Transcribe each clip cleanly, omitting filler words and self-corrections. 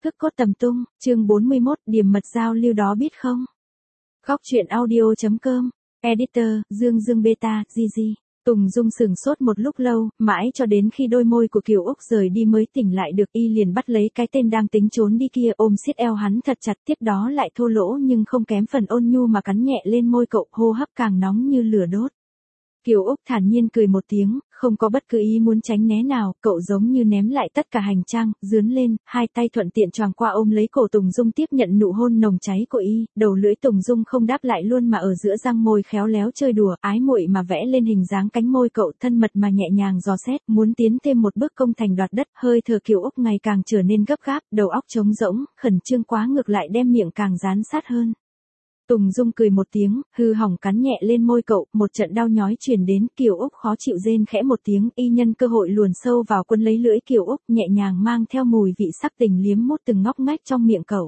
Cước cốt tầm tung, chương 41, điểm mật giao lưu đó biết không? Góc truyện audio.com, Editor, Dương Beta, GG. Tùng Dung sửng sốt một lúc lâu, mãi cho đến khi đôi môi của Kiều Úc rời đi mới tỉnh lại được, y liền bắt lấy cái tên đang tính trốn đi kia, ôm siết eo hắn thật chặt, tiếp đó lại thô lỗ nhưng không kém phần ôn nhu mà cắn nhẹ lên môi cậu, hô hấp càng nóng như lửa đốt. Kiều Úc thản nhiên cười một tiếng, không có bất cứ ý muốn tránh né nào, cậu giống như ném lại tất cả hành trang, dướn lên, hai tay thuận tiện choàng qua ôm lấy cổ Tùng Dung tiếp nhận nụ hôn nồng cháy của y, đầu lưỡi Tùng Dung không đáp lại luôn mà ở giữa răng môi khéo léo chơi đùa, ái muội mà vẽ lên hình dáng cánh môi cậu, thân mật mà nhẹ nhàng dò xét, muốn tiến thêm một bước công thành đoạt đất, hơi thở Kiều Úc ngày càng trở nên gấp gáp, đầu óc trống rỗng, khẩn trương quá ngược lại đem miệng càng dán sát hơn. Tùng Dung cười một tiếng, hư hỏng cắn nhẹ lên môi cậu, một trận đau nhói truyền đến, Kiều Úc khó chịu rên khẽ một tiếng, y nhân cơ hội luồn sâu vào quấn lấy lưỡi Kiều Úc, nhẹ nhàng mang theo mùi vị sắc tình liếm mút từng ngóc ngách trong miệng cậu.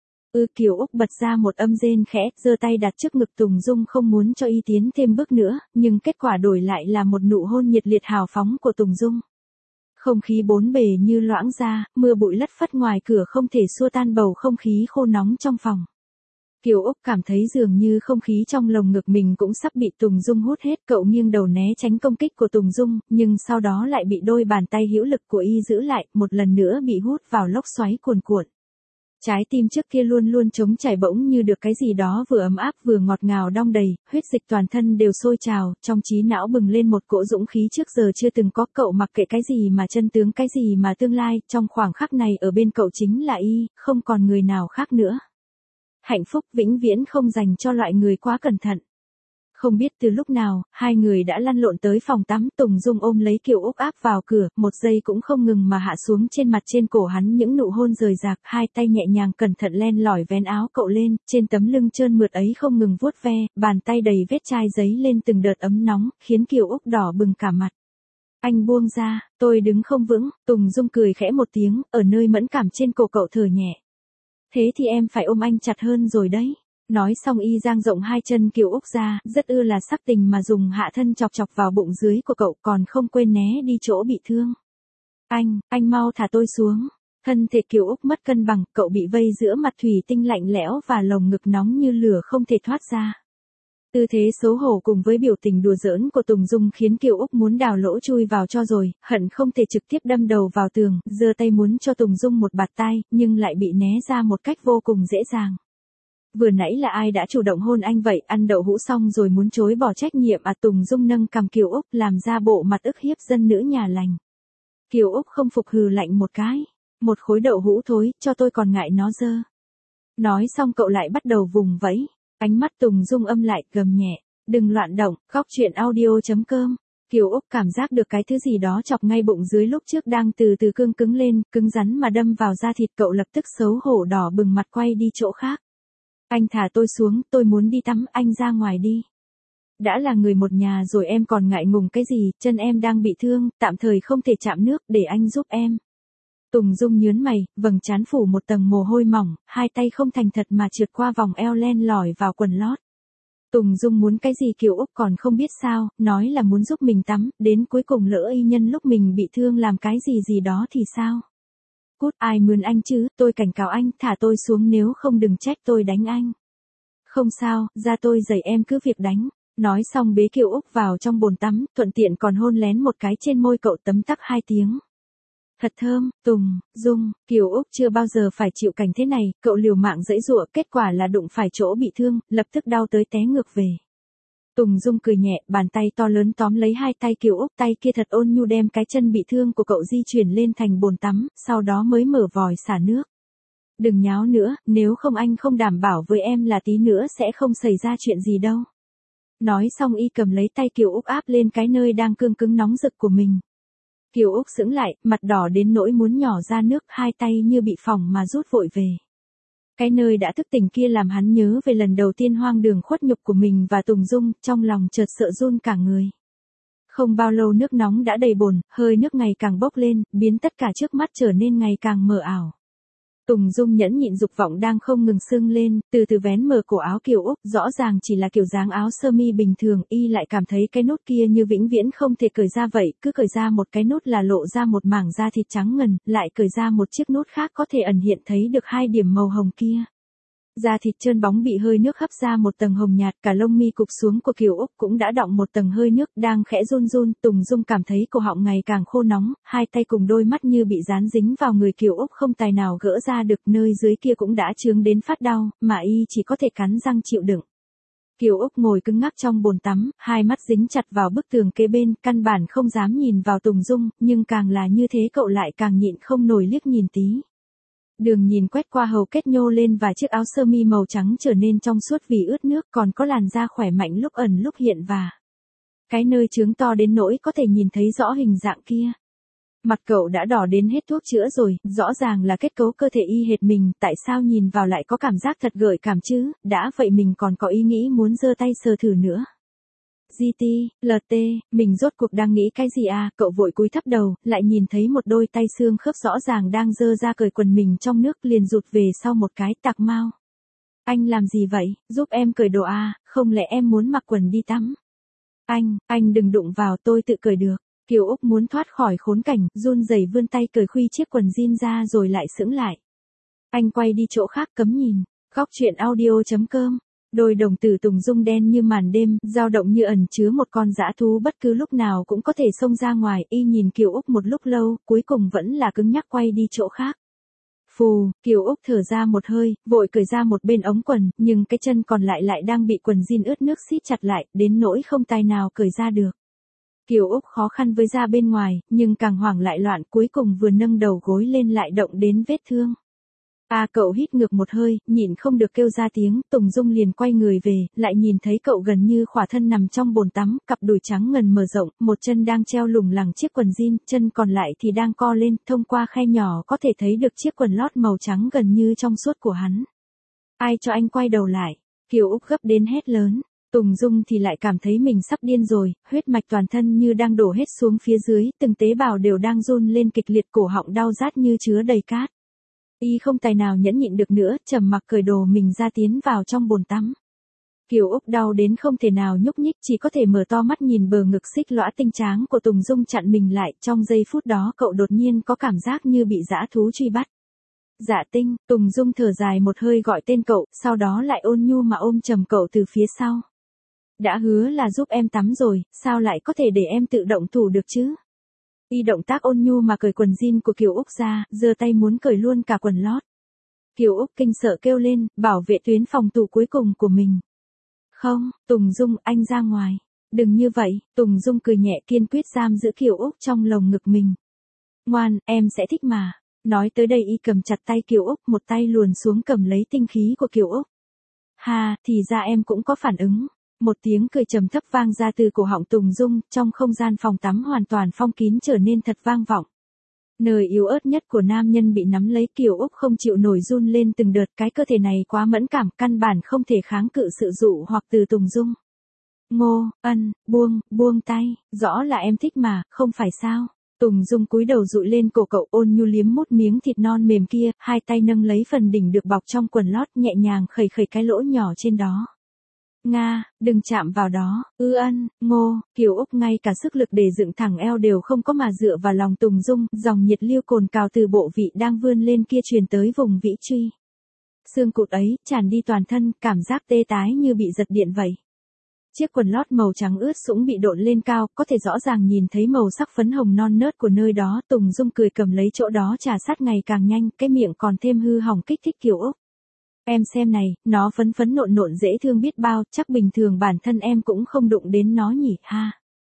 Kiều Úc bật ra một âm rên khẽ, giơ tay đặt trước ngực Tùng Dung không muốn cho y tiến thêm bước nữa, nhưng kết quả đổi lại là một nụ hôn nhiệt liệt hào phóng của Tùng Dung. Không khí bốn bề như loãng ra, mưa bụi lất phất ngoài cửa không thể xua tan bầu không khí khô nóng trong phòng. Kiều Úc cảm thấy dường như không khí trong lồng ngực mình cũng sắp bị Tùng Dung hút hết, cậu nghiêng đầu né tránh công kích của Tùng Dung, nhưng sau đó lại bị đôi bàn tay hữu lực của y giữ lại, một lần nữa bị hút vào lốc xoáy cuồn cuộn. Trái tim trước kia luôn luôn trống chảy bỗng như được cái gì đó vừa ấm áp vừa ngọt ngào đong đầy, huyết dịch toàn thân đều sôi trào, trong trí não bừng lên một cỗ dũng khí trước giờ chưa từng có, cậu mặc kệ cái gì mà chân tướng, cái gì mà tương lai, trong khoảng khắc này ở bên cậu chính là y, không còn người nào khác nữa. Hạnh phúc vĩnh viễn không dành cho loại người quá cẩn thận. Không biết từ lúc nào, hai người đã lăn lộn tới phòng tắm, Tùng Dung ôm lấy Kiều Úc áp vào cửa, một giây cũng không ngừng mà hạ xuống trên mặt trên cổ hắn những nụ hôn rời rạc, hai tay nhẹ nhàng cẩn thận len lỏi vén áo cậu lên, trên tấm lưng trơn mượt ấy không ngừng vuốt ve, bàn tay đầy vết chai giấy lên từng đợt ấm nóng, khiến Kiều Úc đỏ bừng cả mặt. Anh buông ra, tôi đứng không vững, Tùng Dung cười khẽ một tiếng, ở nơi mẫn cảm trên cổ cậu thở nhẹ. Thế thì em phải ôm anh chặt hơn rồi đấy. Nói xong y dang rộng hai chân Kiều Úc ra, rất là sắc tình mà dùng hạ thân chọc chọc vào bụng dưới của cậu, còn không quên né đi chỗ bị thương. Anh mau thả tôi xuống. Thân thể Kiều Úc mất cân bằng, cậu bị vây giữa mặt thủy tinh lạnh lẽo và lồng ngực nóng như lửa không thể thoát ra. Tư thế xấu hổ cùng với biểu tình đùa giỡn của Tùng Dung khiến Kiều Úc muốn đào lỗ chui vào cho rồi, hận không thể trực tiếp đâm đầu vào tường, giơ tay muốn cho Tùng Dung một bạt tai, nhưng lại bị né ra một cách vô cùng dễ dàng. Vừa nãy là ai đã chủ động hôn anh vậy, ăn đậu hũ xong rồi muốn chối bỏ trách nhiệm à? Tùng Dung nâng cằm Kiều Úc làm ra bộ mặt ức hiếp dân nữ nhà lành. Kiều Úc không phục hừ lạnh một cái. Một khối đậu hũ thối, cho tôi còn ngại nó dơ. Nói xong cậu lại bắt đầu vùng vẫy. Ánh mắt Tùng Dung âm lại, gầm nhẹ. Đừng loạn động, góc truyện audio.com. Kiều Úc cảm giác được cái thứ gì đó chọc ngay bụng dưới lúc trước đang từ từ cương cứng lên, cứng rắn mà đâm vào da thịt, cậu lập tức xấu hổ đỏ bừng mặt quay đi chỗ khác. Anh thả tôi xuống, tôi muốn đi tắm, anh ra ngoài đi. Đã là người một nhà rồi em còn ngại ngùng cái gì, chân em đang bị thương, tạm thời không thể chạm nước, để anh giúp em. Tùng Dung nhớn mày, vầng trán phủ một tầng mồ hôi mỏng, hai tay không thành thật mà trượt qua vòng eo len lỏi vào quần lót. Tùng Dung muốn cái gì Kiều Úc còn không biết sao, nói là muốn giúp mình tắm, đến cuối cùng lỡ y nhân lúc mình bị thương làm cái gì đó thì sao? Cút, ai mướn anh chứ, tôi cảnh cáo anh, thả tôi xuống nếu không đừng trách tôi đánh anh. Không sao, ra tôi giày em cứ việc đánh. Nói xong bế Kiều Úc vào trong bồn tắm, thuận tiện còn hôn lén một cái trên môi cậu, tấm tắc 2 tiếng. Thật thơm, Tùng Dung, Kiều Úc chưa bao giờ phải chịu cảnh thế này, cậu liều mạng giãy giụa, kết quả là đụng phải chỗ bị thương, lập tức đau tới té ngược về. Tùng Dung cười nhẹ, bàn tay to lớn tóm lấy hai tay Kiều Úc, tay kia thật ôn nhu đem cái chân bị thương của cậu di chuyển lên thành bồn tắm, sau đó mới mở vòi xả nước. Đừng nháo nữa, nếu không anh không đảm bảo với em là tí nữa sẽ không xảy ra chuyện gì đâu. Nói xong y cầm lấy tay Kiều Úc áp lên cái nơi đang cương cứng nóng rực của mình. Kiều Úc sững lại, mặt đỏ đến nỗi muốn nhỏ ra nước, hai tay như bị phỏng mà rút vội về. Cái nơi đã thức tỉnh kia làm hắn nhớ về lần đầu tiên hoang đường khuất nhục của mình và Tùng Dung, trong lòng chợt sợ run cả người. Không bao lâu nước nóng đã đầy bồn, hơi nước ngày càng bốc lên, biến tất cả trước mắt trở nên ngày càng mờ ảo. Tùng Dung nhẫn nhịn dục vọng đang không ngừng sưng lên, từ từ vén mở cổ áo Kiều Úc, rõ ràng chỉ là kiểu dáng áo sơ mi bình thường, y lại cảm thấy cái nút kia như vĩnh viễn không thể cởi ra vậy, cứ cởi ra một cái nút là lộ ra một mảng da thịt trắng ngần, lại cởi ra một chiếc nút khác có thể ẩn hiện thấy được hai điểm màu hồng kia. Da thịt trơn bóng bị hơi nước hấp ra một tầng hồng nhạt, cả lông mi cụp xuống của Kiều Úc cũng đã đọng một tầng hơi nước, đang khẽ run run, Tùng Dung cảm thấy cổ họng ngày càng khô nóng, hai tay cùng đôi mắt như bị dán dính vào người Kiều Úc không tài nào gỡ ra được, nơi dưới kia cũng đã chướng đến phát đau, mà y chỉ có thể cắn răng chịu đựng. Kiều Úc ngồi cứng ngắc trong bồn tắm, hai mắt dính chặt vào bức tường kế bên, căn bản không dám nhìn vào Tùng Dung, nhưng càng là như thế cậu lại càng nhịn không nổi liếc nhìn tí. Đường nhìn quét qua hầu kết nhô lên và chiếc áo sơ mi màu trắng trở nên trong suốt vì ướt nước, còn có làn da khỏe mạnh lúc ẩn lúc hiện và cái nơi trướng to đến nỗi có thể nhìn thấy rõ hình dạng kia. Mặt cậu đã đỏ đến hết thuốc chữa rồi, rõ ràng là kết cấu cơ thể y hệt mình, tại sao nhìn vào lại có cảm giác thật gợi cảm chứ, đã vậy mình còn có ý nghĩ muốn giơ tay sờ thử nữa. GT, LT, mình rốt cuộc đang nghĩ cái gì à, cậu vội cúi thấp đầu, lại nhìn thấy một đôi tay xương khớp rõ ràng đang giơ ra cởi quần mình trong nước liền rụt về sau một cái tạc mau. Anh làm gì vậy, giúp em cởi đồ à, không lẽ em muốn mặc quần đi tắm? Anh đừng đụng vào, tôi tự cởi được. Kiều Úc muốn thoát khỏi khốn cảnh, run rẩy vươn tay cởi khuy chiếc quần jean ra rồi lại sững lại. Anh quay đi chỗ khác cấm nhìn. Góc truyện audio.com. Đôi đồng tử Tùng Dung đen như màn đêm, dao động như ẩn chứa một con dã thú bất cứ lúc nào cũng có thể xông ra ngoài, y nhìn Kiều Úc một lúc lâu, cuối cùng vẫn là cứng nhắc quay đi chỗ khác. Phù, Kiều Úc thở ra một hơi, vội cởi ra một bên ống quần, nhưng cái chân còn lại đang bị quần jean ướt nước siết chặt lại, đến nỗi không tài nào cởi ra được. Kiều Úc khó khăn với da bên ngoài, nhưng càng hoảng lại loạn, cuối cùng vừa nâng đầu gối lên lại động đến vết thương. Cậu hít ngược một hơi, nhịn không được kêu ra tiếng, Tùng Dung liền quay người về, lại nhìn thấy cậu gần như khỏa thân nằm trong bồn tắm, cặp đùi trắng ngần mở rộng, một chân đang treo lủng lẳng chiếc quần jean, chân còn lại thì đang co lên, thông qua khe nhỏ có thể thấy được chiếc quần lót màu trắng gần như trong suốt của hắn. Ai cho anh quay đầu lại? Kiều Úc gấp đến hét lớn. Tùng Dung thì lại cảm thấy mình sắp điên rồi, huyết mạch toàn thân như đang đổ hết xuống phía dưới, từng tế bào đều đang run lên kịch liệt, cổ họng đau rát như chứa đầy cát. Y không tài nào nhẫn nhịn được nữa, trầm mặc cởi đồ mình ra tiến vào trong bồn tắm. Kiều Úc đau đến không thể nào nhúc nhích, chỉ có thể mở to mắt nhìn bờ ngực xích lõa tinh tráng của Tùng Dung chặn mình lại, trong giây phút đó cậu đột nhiên có cảm giác như bị dã thú truy bắt. Dạ Tinh, Tùng Dung thở dài một hơi gọi tên cậu, sau đó lại ôn nhu mà ôm chầm cậu từ phía sau. Đã hứa là giúp em tắm rồi, sao lại có thể để em tự động thủ được chứ? Y động tác ôn nhu mà cởi quần jean của Kiều Úc ra, giơ tay muốn cởi luôn cả quần lót. Kiều Úc kinh sợ kêu lên, bảo vệ tuyến phòng thủ cuối cùng của mình. Không, Tùng Dung, anh ra ngoài. Đừng như vậy, Tùng Dung cười nhẹ kiên quyết giam giữ Kiều Úc trong lồng ngực mình. Ngoan, em sẽ thích mà. Nói tới đây y cầm chặt tay Kiều Úc, một tay luồn xuống cầm lấy tinh khí của Kiều Úc. Ha, thì ra em cũng có phản ứng. Một tiếng cười trầm thấp vang ra từ cổ họng Tùng Dung, trong không gian phòng tắm hoàn toàn phong kín trở nên thật vang vọng. Nơi yếu ớt nhất của nam nhân bị nắm lấy, Kiều Úc không chịu nổi run lên từng đợt, cái cơ thể này quá mẫn cảm, căn bản không thể kháng cự sự dụ hoặc từ Tùng Dung. Ngô, buông tay, rõ là em thích mà, không phải sao? Tùng Dung cúi đầu dụi lên cổ cậu, ôn nhu liếm mút miếng thịt non mềm kia, hai tay nâng lấy phần đỉnh được bọc trong quần lót, nhẹ nhàng khẩy khẩy cái lỗ nhỏ trên đó. Nga, đừng chạm vào đó, Ngô, Kiều Úc ngay cả sức lực để dựng thẳng eo đều không có mà dựa vào lòng Tùng Dung, dòng nhiệt lưu cồn cào từ bộ vị đang vươn lên kia truyền tới vùng vĩ truy. Xương cụt ấy, tràn đi toàn thân, cảm giác tê tái như bị giật điện vậy. Chiếc quần lót màu trắng ướt sũng bị độn lên cao, có thể rõ ràng nhìn thấy màu sắc phấn hồng non nớt của nơi đó, Tùng Dung cười cầm lấy chỗ đó trà sát ngày càng nhanh, cái miệng còn thêm hư hỏng kích thích Kiều Úc. Em xem này, nó phấn phấn nộn nộn dễ thương biết bao, chắc bình thường bản thân em cũng không đụng đến nó nhỉ, ha.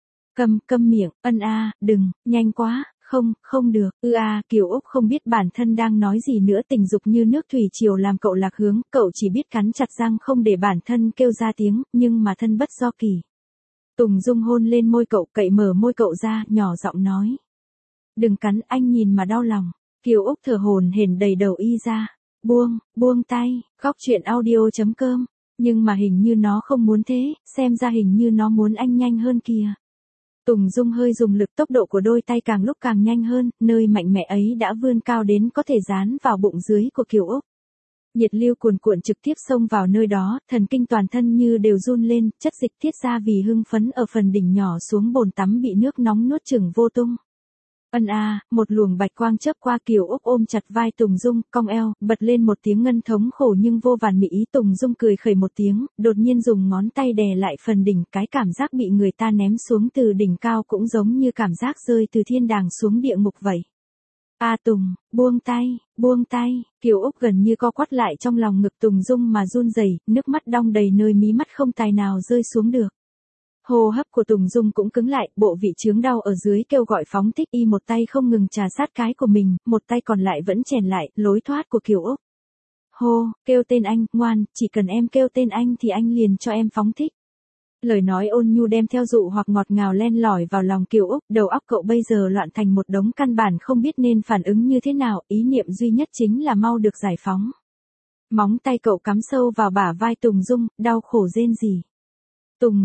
Câm miệng, đừng, nhanh quá, không được, Kiều Úc không biết bản thân đang nói gì nữa, tình dục như nước thủy triều làm cậu lạc hướng, cậu chỉ biết cắn chặt răng không để bản thân kêu ra tiếng, nhưng mà thân bất do kỳ. Tùng Dung hôn lên môi cậu, cậy mở môi cậu ra, nhỏ giọng nói. Đừng cắn, anh nhìn mà đau lòng. Kiều Úc thở hổn hển đầy đầu y ra. Buông tay, góc truyện audio.com, nhưng mà hình như nó không muốn thế, xem ra hình như nó muốn anh nhanh hơn kìa. Tùng Dung hơi dùng lực, tốc độ của đôi tay càng lúc càng nhanh hơn, nơi mạnh mẽ ấy đã vươn cao đến có thể dán vào bụng dưới của Kiều Úc. Nhiệt lưu cuồn cuộn trực tiếp xông vào nơi đó, thần kinh toàn thân như đều run lên, chất dịch tiết ra vì hưng phấn ở phần đỉnh nhỏ xuống bồn tắm bị nước nóng nuốt chửng vô tung. Một luồng bạch quang chớp qua, Kiều Úc ôm chặt vai Tùng Dung, cong eo, bật lên một tiếng ngân thống khổ nhưng vô vàn mỹ ý. Tùng Dung cười khẩy một tiếng, đột nhiên dùng ngón tay đè lại phần đỉnh, cái cảm giác bị người ta ném xuống từ đỉnh cao cũng giống như cảm giác rơi từ thiên đàng xuống địa ngục vậy. Tùng, buông tay, Kiều Úc gần như co quắp lại trong lòng ngực Tùng Dung mà run rẩy, nước mắt đong đầy nơi mí mắt không tài nào rơi xuống được. Hô hấp của Tùng Dung cũng cứng lại, bộ vị chướng đau ở dưới kêu gọi phóng thích, y một tay không ngừng trà sát cái của mình, một tay còn lại vẫn chèn lại, lối thoát của Kiều Úc. Hô, kêu tên anh, ngoan, chỉ cần em kêu tên anh thì anh liền cho em phóng thích. Lời nói ôn nhu đem theo dụ hoặc ngọt ngào len lỏi vào lòng Kiều Úc, đầu óc cậu bây giờ loạn thành một đống, căn bản không biết nên phản ứng như thế nào, ý niệm duy nhất chính là mau được giải phóng. Móng tay cậu cắm sâu vào bả vai Tùng Dung, đau khổ rên rỉ. Tùng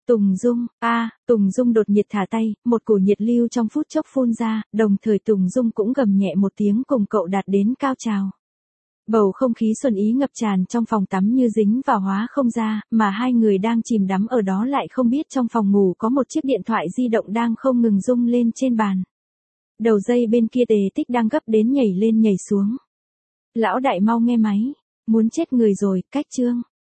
Dung đột nhiệt thả tay, một cổ nhiệt lưu trong phút chốc phun ra, đồng thời Tùng Dung cũng gầm nhẹ một tiếng cùng cậu đạt đến cao trào. Bầu không khí xuân ý ngập tràn trong phòng tắm như dính vào hóa không ra, mà hai người đang chìm đắm ở đó lại không biết trong phòng ngủ có một chiếc điện thoại di động đang không ngừng rung lên trên bàn. Đầu dây bên kia Tề Tích đang gấp đến nhảy lên nhảy xuống. Lão đại mau nghe máy, muốn chết người rồi, cách chương.